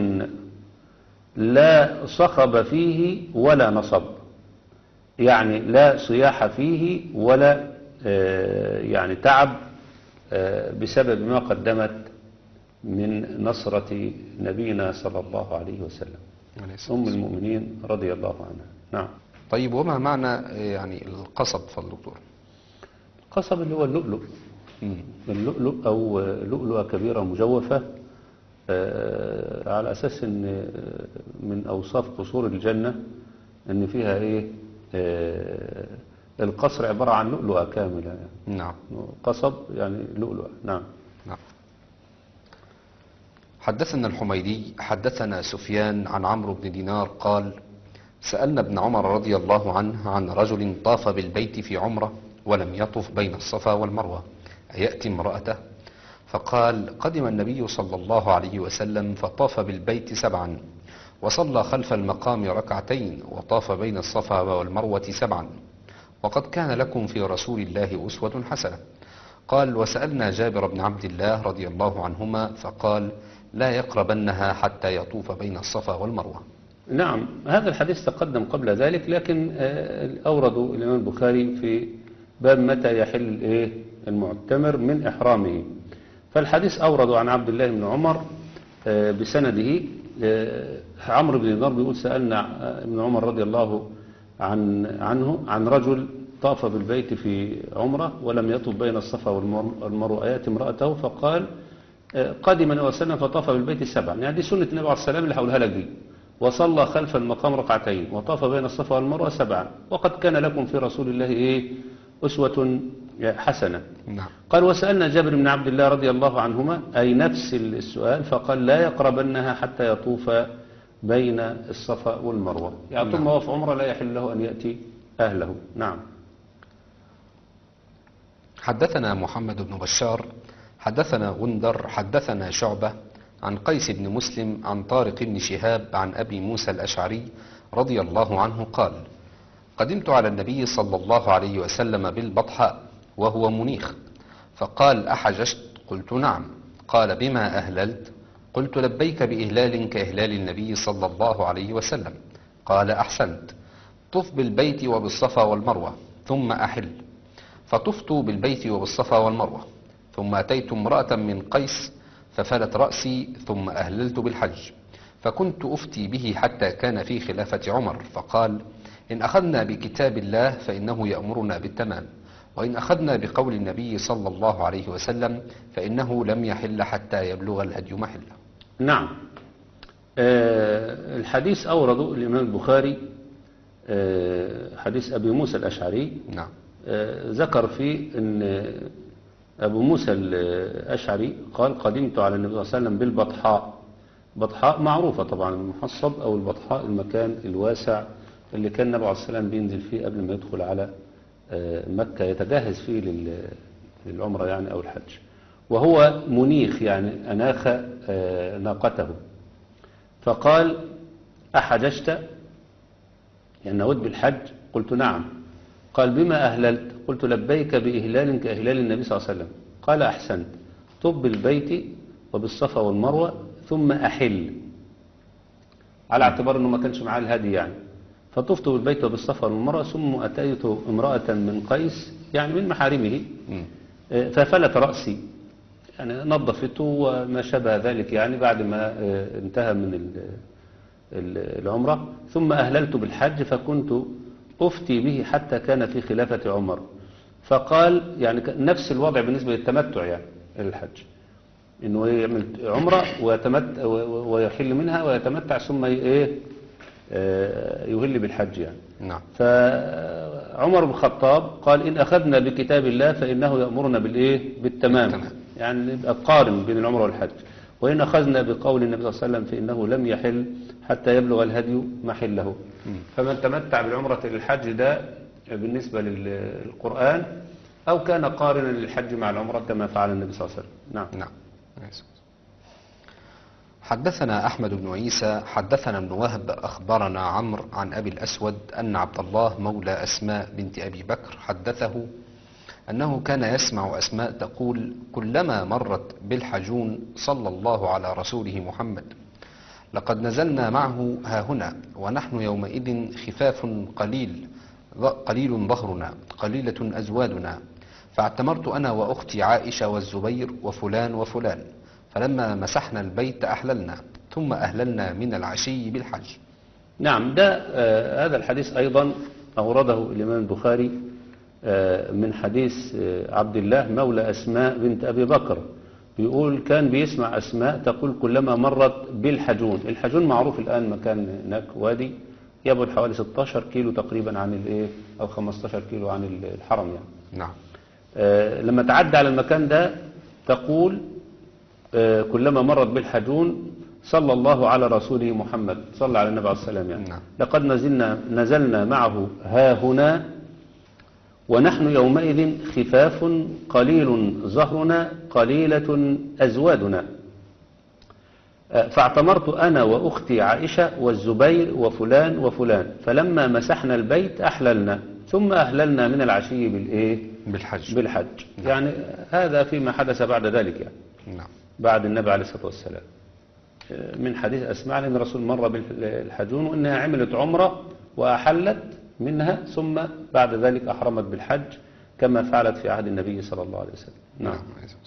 لا صخب فيه ولا نصب، يعني لا صياح فيه ولا يعني تعب بسبب ما قدمت من نصرة نبينا صلى الله عليه وسلم أم المؤمنين رضي الله عنها. نعم. طيب، وما معنى يعني القصب فالدكتور؟ القصب اللي هو اللؤلؤ. اللؤلؤ أو لؤلؤة كبيرة مجوفة، على أساس أن من أوصاف قصور الجنة أن فيها القصر عبارة عن لؤلؤة كاملة يعني. نعم. قصب يعني لؤلؤة. نعم. نعم. حدثنا الحميدي حدثنا سفيان عن عمرو بن دينار قال: سألنا ابن عمر رضي الله عنه عن رجل طاف بالبيت في عمرة ولم يطف بين الصفا والمروة، أيأتي امرأته؟ فقال: قدم النبي صلى الله عليه وسلم فطاف بالبيت 7، وصلى خلف المقام 2 وطاف بين الصفا والمروة 7، وقد كان لكم في رسول الله أسوة حسنة. قال: وسألنا جابر بن عبد الله رضي الله عنهما فقال: لا يقربنها حتى يطوف بين الصفا والمروة. نعم، هذا الحديث تقدم قبل ذلك، لكن أوردوا الإمام البخاري في باب متى يحل المعتمر من إحرامه. فالحديث أوردوا عن عبد الله بن عمر بسنده. عمرو بن دينار بيقول: سألنا ابن عمر رضي الله عنه عن رجل طاف بالبيت في عمرة ولم يطف بين الصفا والمروة، أيأتي امرأته؟ فقال: قدم النبي صلى الله عليه وسلم فطاف بالبيت 7. يعني دي سنة النبي عليه الصلاة والسلام اللي هقولها لك دي. وصلى خلف المقام ركعتين وطاف بين الصفا والمروة 7 وقد كان لكم في رسول الله أسوة حسنة. نعم. قال وسألنا جابر بن عبد الله رضي الله عنهما أي نفس السؤال فقال لا يقربنها حتى يطوف بين الصفا والمروة، يعني طول ما هو في عمره لا يحل له أن يأتي أهله. نعم. حدثنا محمد بن بشار حدثنا غندر حدثنا شعبة عن قيس بن مسلم عن طارق بن شهاب عن أبي موسى الأشعري رضي الله عنه قال قدمت على النبي صلى الله عليه وسلم بالبطحاء وهو منيخ، فقال أحججت؟ قلت نعم. قال بما أهللت؟ قلت لبيك بإهلال كإهلال النبي صلى الله عليه وسلم. قال أحسنت، طف بالبيت وبالصفا والمروة ثم أحل. فطفت بالبيت وبالصفا والمروة، ثم أتيت امرأة من قيس ففلت رأسي، ثم أهللت بالحج، فكنت أفتي به حتى كان في خلافة عمر، فقال إن أخذنا بكتاب الله فإنه يأمرنا بالتمام، وإن أخذنا بقول النبي صلى الله عليه وسلم فإنه لم يحل حتى يبلغ الهدي محله. نعم. الحديث أورده الإمام البخاري حديث أبي موسى الأشعري. نعم. ذكر فيه أن أبو موسى الأشعري قال قدمت على النبي صلى الله عليه وسلم بالبطحاء. بطحاء معروفة طبعا، المحصب أو البطحاء المكان الواسع اللي كان النبي عليه الصلاة والسلام بينزل فيه قبل ما يدخل على مكة يتجهز فيه للعمرة يعني أو الحج، وهو منيخ يعني أناخ ناقته. فقال أحججت؟ يعني نويت بالحج؟ قلت نعم. قال بما أهللت؟ قلت لبيك بإهلال كإهلال النبي صلى الله عليه وسلم. قال أحسنت، طب بالبيت وبالصفا والمروة ثم أحل، على اعتبار أنه ما كانش معاه الهدي يعني. فطفت بالبيت وبالصفا والمروة ثم أتيت امرأة من قيس يعني من محارمه ففلت رأسي، يعني نظفته وما شابه ذلك يعني بعد ما انتهى من العمرة. ثم أهللت بالحج فكنت أفتي به حتى كان في خلافة عمر. فقال يعني نفس الوضع بالنسبة للتمتع يعني الحج، إنه يعمل عمرة ويحل منها ويتمتع ثم يهل بالحج يعني. نعم. فعمر بن الخطاب قال إن أخذنا بكتاب الله فإنه يأمرنا بالتمام، يعني نبقى قارن بين العمرة والحج. وإن أخذنا بقول النبي صلى الله عليه وسلم فإنه لم يحل حتى يبلغ الهدي محله. فمن تمتع بالعمرة للحج ده بالنسبة للقرآن أو كان قارنا للحج مع العمرة كما فعل النبي صلى الله عليه وسلم. نعم. نعم. حدثنا أحمد بن عيسى حدثنا ابن وهب أخبرنا عمرو عن أبي الأسود أن عبد الله مولى أسماء بنت أبي بكر حدثه أنه كان يسمع أسماء تقول كلما مرت بالحجون صلى الله على رسوله محمد لقد نزلنا معه هاهنا ونحن يومئذ خفاف قليل ظهرنا قليلة أزوادنا، فاعتمرت أنا وأختي عائشة والزبير وفلان وفلان، فلما مسحنا البيت أحللنا ثم أهللنا من العشي بالحج. نعم. ده هذا الحديث أيضا أورده الإمام البخاري من حديث عبد الله مولى أسماء بنت أبي بكر، بيقول كان بيسمع أسماء تقول كلما مرت بالحجون. الحجون معروف الآن مكان هناك وادي يبعد حوالي 16 كيلو تقريبا عن أو 15 كيلو عن الحرم يعني. نعم. لما تعدى على المكان ده تقول كلما مرت بالحجون صلى الله على رسوله محمد، صلى على النبي عليه السلام يعني. نعم. لقد نزلنا معه هاهنا ونحن يومئذ خفاف قليل ظهرنا قليلة أزوادنا، فاعتمرت أنا وأختي عائشة والزبير وفلان وفلان، فلما مسحنا البيت أحللنا ثم أهللنا من العشي بالحج. نعم. يعني هذا فيما حدث بعد ذلك يعني. نعم. بعد النبي عليه الصلاة والسلام من حديث أسماء أن الرسول مر بالحجون وأنها عملت عمرة وأحلت منها ثم بعد ذلك أحرمت بالحج كما فعلت في عهد النبي صلى الله عليه وسلم. نعم.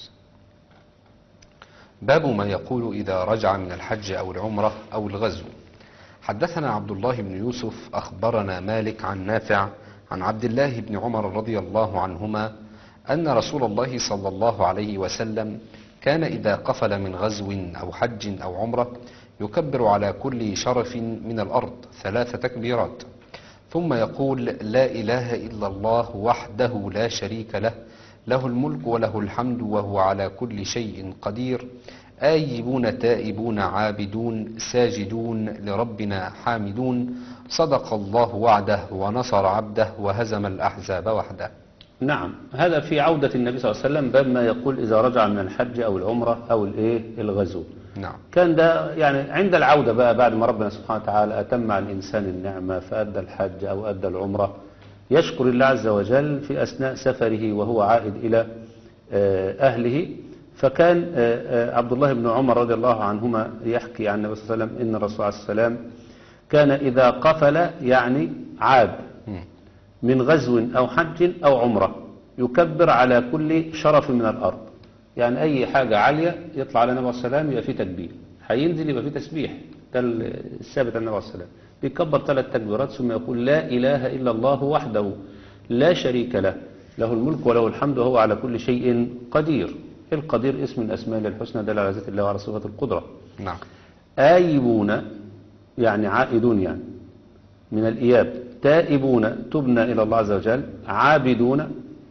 باب ما يقول إذا رجع من الحج أو العمرة أو الغزو. حدثنا عبد الله بن يوسف أخبرنا مالك عن نافع عن عبد الله بن عمر رضي الله عنهما أن رسول الله صلى الله عليه وسلم كان إذا قفل من غزو أو حج أو عمرة يكبر على كل شرف من الأرض 3 تكبيرات، ثم يقول: لا إله إلا الله وحده لا شريك له، له الملك وله الحمد وهو على كل شيء قدير، آيبون تائبون عابدون ساجدون لربنا حامدون، صدق الله وعده ونصر عبده وهزم الأحزاب وحده. نعم، هذا في عودة النبي صلى الله عليه وسلم باب ما يقول إذا رجع من الحج أو العمرة أو الغزو. نعم. كان ده يعني عند العودة بقى بعد ما ربنا سبحانه وتعالى أتم على الإنسان النعمة فأدى الحج أو أدى العمرة، يشكر الله عز وجل في أثناء سفره وهو عائد إلى أهله. فكان عبد الله بن عمر رضي الله عنهما يحكي عن النبي صلى الله عليه وسلم إن الرسول عليه السلام كان إذا قفل يعني عاد من غزو أو حج أو عمرة يكبر على كل شرف من الأرض، يعني أي حاجة عالية يطلع على النبي صلى الله عليه وسلم يبقى فيه تكبير، هينزل يبقى فيه تسبيح، ده الثابت عن النبي صلى الله عليه وسلم. بيكبر 3 تكبيرات ثم يقول: لا إله إلا الله وحده لا شريك له، له الملك وله الحمد وهو على كل شيء قدير. القدير اسم من أسماء الله الحسنى دل على ذات الله وعلى صفة القدرة. نعم. آيبون يعني عائدون يعني من الإياب، تائبون تبنا إلى الله عز وجل، عابدون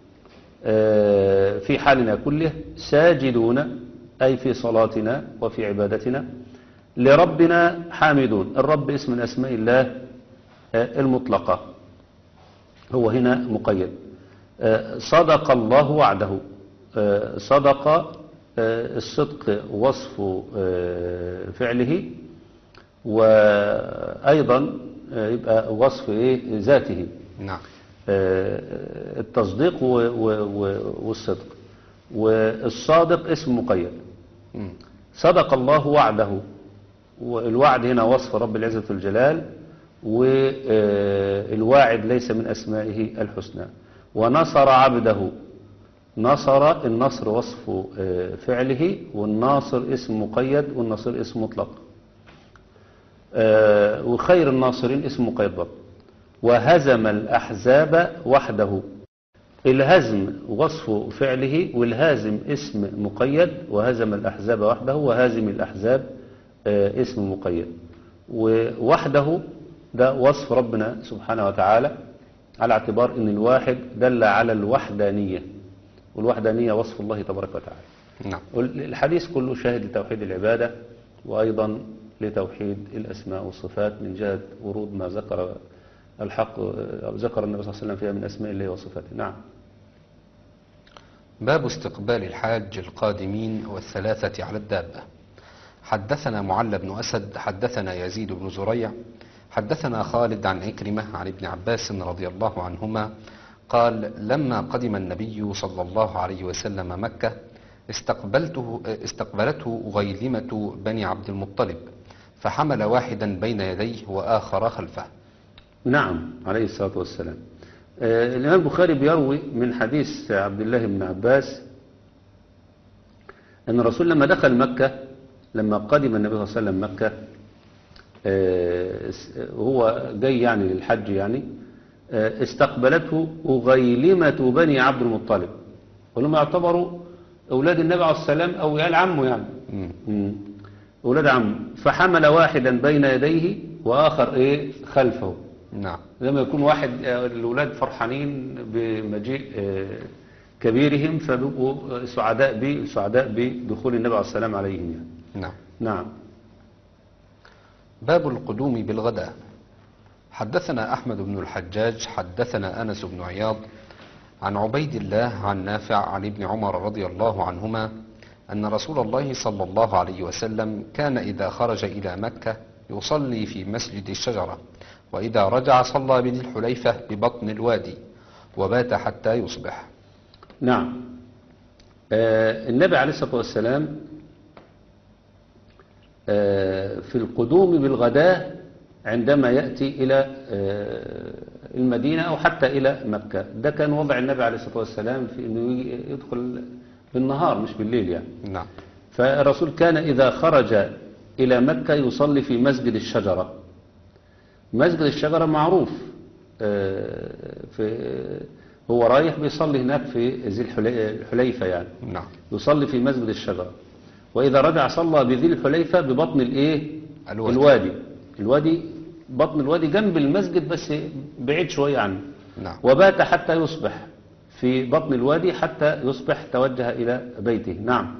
في حالنا كله، ساجدون أي في صلاتنا وفي عبادتنا، لربنا حامدون. الرب اسم من أسماء الله المطلقة، هو هنا مقيد. صدق الله وعده، صدق الصدق وصف فعله، وأيضا يبقى وصف ذاته. نعم. التصديق والصدق، والصادق اسم مقيد. صدق الله وعده، والوعد هنا وصف رب العزة والجلال، والواعد ليس من أسمائه الحسنى. ونصر عبده، نصر النصر وصف فعله، والناصر اسم مقيد والنصير اسم مطلق، وخير الناصرين اسم مقيد برضه. وهزم الأحزاب وحده، الهزم وصف فعله والهازم اسم مقيد، وهزم الأحزاب وحده، وهازم الأحزاب اسم مقيد. ووحده ده وصف ربنا سبحانه وتعالى على اعتبار ان الواحد دل على الوحدانية، والوحدانية وصف الله تبارك وتعالى. نعم. الحديث كله شاهد لتوحيد العبادة وأيضا لتوحيد الأسماء والصفات من جهة ورود ما ذكر الحق أو ذكر النبي صلى الله عليه وسلم فيها من أسماء الله وصفاته. نعم. باب استقبال الحاج القادمين والثلاثة على الدابة. حدثنا معل بن أسد حدثنا يزيد بن زريع حدثنا خالد عن عكرمة عن ابن عباس رضي الله عنهما قال: لما قدم النبي صلى الله عليه وسلم مكة استقبلته غيلمة بني عبد المطلب، فحمل واحدا بين يديه وآخر خلفه. نعم عليه الصلاة والسلام. الإمام البخاري بيروي من حديث عبد الله بن عباس أن الرسول لما دخل مكة، لما قدم النبي صلى الله عليه وسلم مكة هو جاي يعني للحج يعني، استقبلته غيلمة بني عبد المطلب، ولما يعتبروا أولاد النبي عليه السلام أو عيال عمه يعني أولاد عمه، فحمل واحدا بين يديه وآخر خلفه. نعم. لما يكون واحد الأولاد فرحانين بمجيء كبيرهم فبقوا سعداء بدخول النبي عليه السلام عليهم يعني. نعم. نعم. باب القدوم بالغداء. حدثنا أحمد بن الحجاج حدثنا أنس بن عياض عن عبيد الله عن نافع عن ابن عمر رضي الله عنهما أن رسول الله صلى الله عليه وسلم كان إذا خرج إلى مكة يصلي في مسجد الشجرة، وإذا رجع صلى بذي الحليفة ببطن الوادي وبات حتى يصبح. نعم. النبي عليه الصلاة والسلام في القدوم بالغداء عندما يأتي إلى المدينة أو حتى إلى مكة، ده كان وضع النبي عليه الصلاة والسلام في أنه يدخل بالنهار مش بالليل يعني. نعم. فالرسول كان إذا خرج إلى مكة يصلي في مسجد الشجرة. مسجد الشجرة معروف، هو رايح بيصلي هناك في ذي الحليفة يعني. نعم. يصلي في مسجد الشجرة. وإذا رجع صلى بذي الحليفة ببطن الإيه؟ الوادي بطن الوادي جنب المسجد بس بعيد شوية عنه. نعم. وبات حتى يصبح في بطن الوادي حتى يصبح توجه إلى بيته. نعم.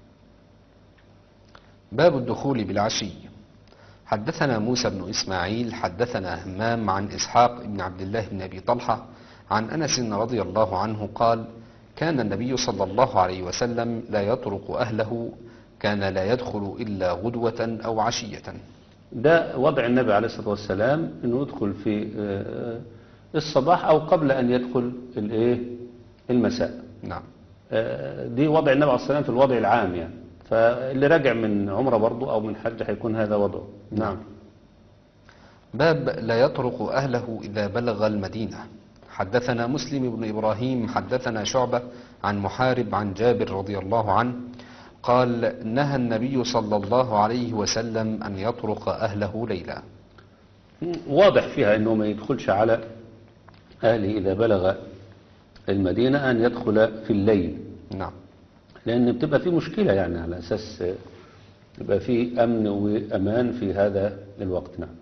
باب الدخول بالعشي. حدثنا موسى بن إسماعيل حدثنا همام عن إسحاق بن عبد الله بن أبي طلحة عن أنس رضي الله عنه قال: كان النبي صلى الله عليه وسلم لا يطرق أهله، كان لا يدخل إلا غدوة أو عشية. ده وضع النبي عليه الصلاة والسلام انه يدخل في الصباح او قبل ان يدخل المساء. نعم. دي وضع النبي عليه الصلاة والسلام في الوضع العام يعني، فاللي راجع من عمره برضه او من حج هيكون هذا وضعه. نعم. باب لا يطرق أهله إذا بلغ المدينة. حدثنا مسلم بن إبراهيم حدثنا شعبة عن محارب عن جابر رضي الله عنه قال: نهى النبي صلى الله عليه وسلم أن يطرق أهله ليلا. واضح فيها أنه ما يدخلش على أهله إذا بلغ المدينة أن يدخل في الليل. نعم. لأن بتبقى في مشكلة يعني، على أساس يبقى في أمن وأمان في هذا الوقت. نعم.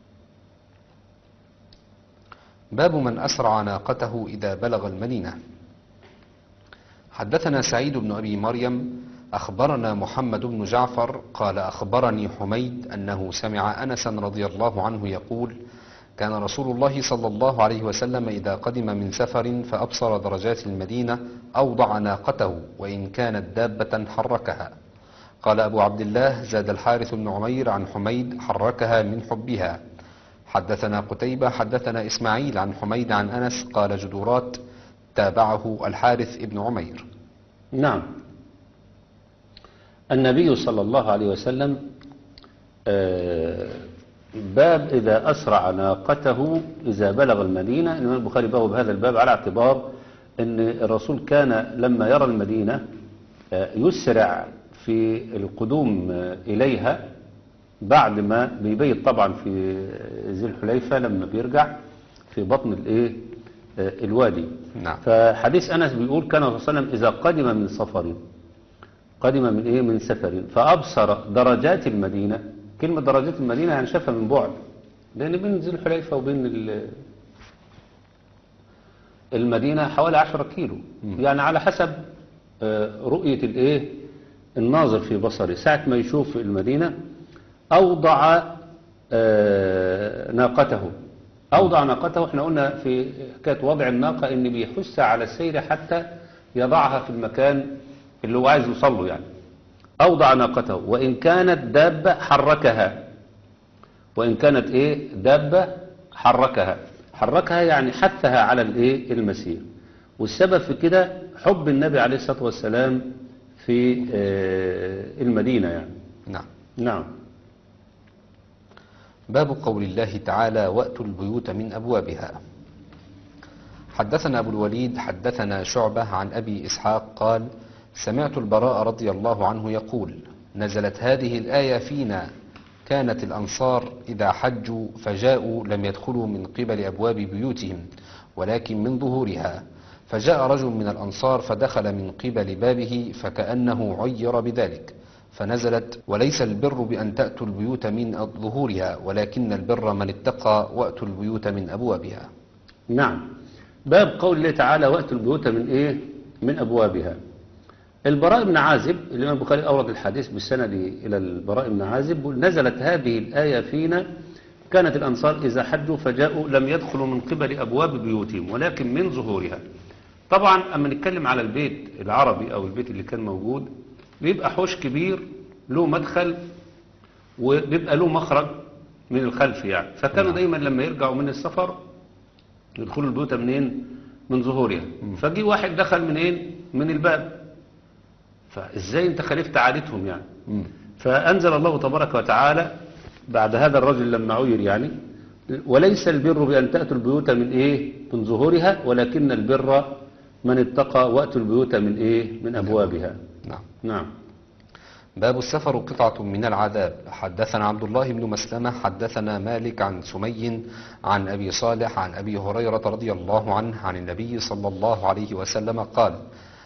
باب من أسرع ناقته إذا بلغ المدينة. حدثنا سعيد بن أبي مريم أخبرنا محمد بن جعفر قال: أخبرني حميد أنه سمع أنسا رضي الله عنه يقول: كان رسول الله صلى الله عليه وسلم إذا قدم من سفر فأبصر درجات المدينة أوضع ناقته وإن كانت دابة حركها. قال أبو عبد الله: زاد الحارث بن عمير عن حميد: حركها من حبها. حدثنا قتيبة حدثنا إسماعيل عن حميد عن أنس قال: جدورات. تابعه الحارث بن عمير. نعم. النبي صلى الله عليه وسلم باب إذا أسرع ناقته إذا بلغ المدينة. الإمام البخاري باب هذا الباب على اعتبار أن الرسول كان لما يرى المدينة يسرع في القدوم إليها بعد ما بيبيت طبعا في ذي الحليفة لما بيرجع في بطن الوادي. نعم. فحديث أنس بيقول: كان الرسول صلى الله عليه وسلم إذا قدم من سفر من سفر فأبصر درجات المدينة. كلمة درجات المدينة يعني شافها من بعد، لأن بين ذي الحليفة وبين المدينة حوالي 10 كيلو. يعني على حسب رؤية الناظر في بصره ساعة ما يشوف المدينة أوضع ناقته. احنا قلنا في حكاية وضع الناقة ان بيحث على السير حتى يضعها في المكان اللي هو عايز يوصل له يعني. أوضع ناقته وإن كانت دابة حركها. حركها يعني حثها على المسير. والسبب في كده حب النبي عليه الصلاة والسلام في المدينة يعني. نعم. نعم. باب قول الله تعالى: وأتوا البيوت من أبوابها. حدثنا أبو الوليد حدثنا شعبة عن أبي إسحاق قال: سمعت البراء رضي الله عنه يقول: نزلت هذه الآية فينا: كانت الأنصار إذا حجوا فجاءوا لم يدخلوا من قبل أبواب بيوتهم ولكن من ظهورها، فجاء رجل من الأنصار فدخل من قبل بابه فكأنه عير بذلك، فنزلت: وليس البر بأن تأتوا البيوت من ظهورها ولكن البر من اتقى وأتوا البيوت من أبوابها. نعم. باب قول الله تعالى: وأتوا البيوت من أبوابها. البراء بن عازب، الإمام البخاري أورد الحديث بالسند إلى البراء بن عازب: نزلت هذه الآية فينا: كانت الأنصار إذا حجوا فجاءوا لم يدخلوا من قبل أبواب بيوتهم ولكن من ظهورها. طبعا أما نتكلم على البيت العربي أو البيت اللي كان موجود بيبقى حوش كبير له مدخل وبيبقى له مخرج من الخلف يعني. فكانوا دايما لما يرجعوا من السفر يدخلوا البيوت منين؟ من ظهورها. فجي واحد دخل منين؟ من الباب. فازاي انت خالفت عادتهم يعني؟ فأنزل الله تبارك وتعالى بعد هذا الرجل لما عير يعني: وليس البر بأن تأتوا البيوت من ظهورها ولكن البر من اتقى وأتوا البيوت من أبوابها. نعم. نعم. باب السفر قطعة من العذاب. حدثنا عبد الله بن مسلمة حدثنا مالك عن سمي عن أبي صالح عن أبي هريرة رضي الله عنه عن النبي صلى الله عليه وسلم قال: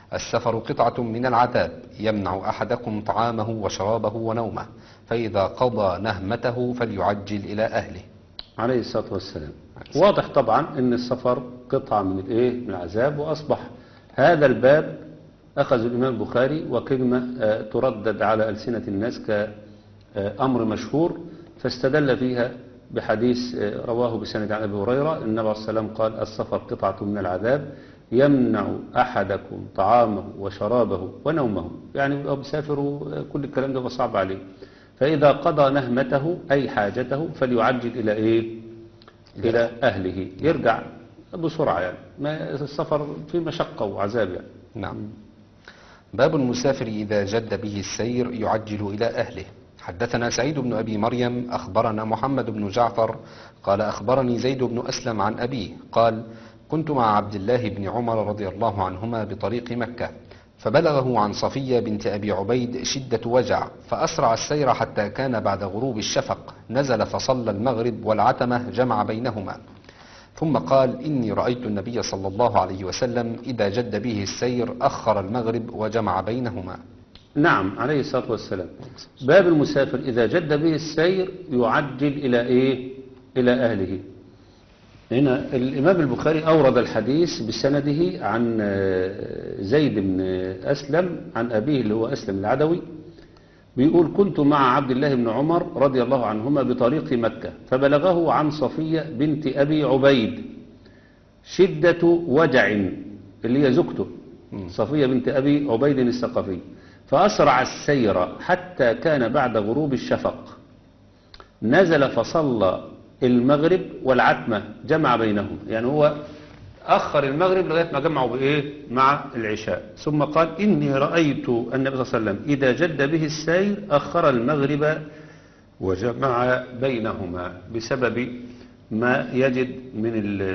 السفر قطعة من العذاب يمنع أحدكم طعامه وشرابه ونومه، فإذا قضى نهمته فليعجل إلى أهله. عليه الصلاة والسلام. واضح طبعا ان السفر قطعة من الايه، من العذاب، واصبح هذا الباب اخذ الامام البخاري وكلمة تردد على ألسنة الناس كأمر مشهور، فاستدل فيها بحديث رواه بسند عن ابي هريرة النبي عليه الصلاة والسلام قال السفر قطعة من العذاب يمنع احدكم طعامه وشرابه ونومه، يعني لو بيسافر كل الكلام ده صعب عليه، فإذا قضى نهمته أي حاجته فليعجل إلى إيه؟ إلى أهله، يرجع بسرعة، يعني ما السفر في مشقة وعذاب يعني. نعم. باب المسافر إذا جد به السير يعجل إلى أهله. حدثنا سعيد بن أبي مريم أخبرنا محمد بن جعفر قال أخبرني زيد بن أسلم عن أبيه قال كنت مع عبد الله بن عمر رضي الله عنهما بطريق مكة، فبلغه عن صفية بنت أبي عبيد شدة وجع، فأسرع السير حتى كان بعد غروب الشفق، نزل فصلى المغرب والعتمة جمع بينهما، ثم قال إني رأيت النبي صلى الله عليه وسلم إذا جد به السير أخر المغرب وجمع بينهما. نعم عليه الصلاة والسلام. باب المسافر إذا جد به السير يعجل إلى إيه؟ إلى أهله. هنا الإمام البخاري أورد الحديث بسنده عن زيد بن أسلم عن أبيه اللي هو أسلم العدوي، بيقول كنت مع عبد الله بن عمر رضي الله عنهما بطريق مكة، فبلغه عن صفية بنت أبي عبيد شدة وجع اللي هي زوجته صفية بنت أبي عبيد الثقفي، فأسرع السير حتى كان بعد غروب الشفق، نزل فصلى المغرب والعتمة جمع بينهم، يعني هو أخر المغرب لغاية ما جمعوا بإيه مع العشاء، ثم قال إني رأيت النبي صلى الله عليه وسلم إذا جد به السير أخر المغرب وجمع بينهما، بسبب ما يجد من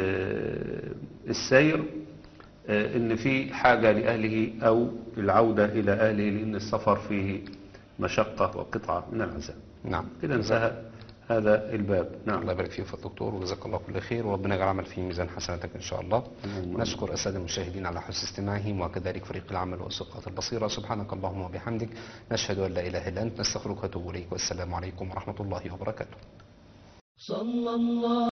السير إن في حاجة لأهله أو العودة إلى أهله، لأن السفر فيه مشقة وقطعة من العذاب. نعم. كده انتهى هذا الباب. نعم. الله يبارك فيك الدكتور وجزاك الله كل خير، وربنا يجعل العمل في ميزان حسناتك إن شاء الله. نشكر السادة المشاهدين على حسن استماعهم، وكذلك فريق العمل وسقاط البصيرة. سبحانك اللهم وبحمدك نشهد أن لا إله إلا أنت نستغفرك ونتوب إليك، والسلام عليكم ورحمة الله وبركاته. صلى الله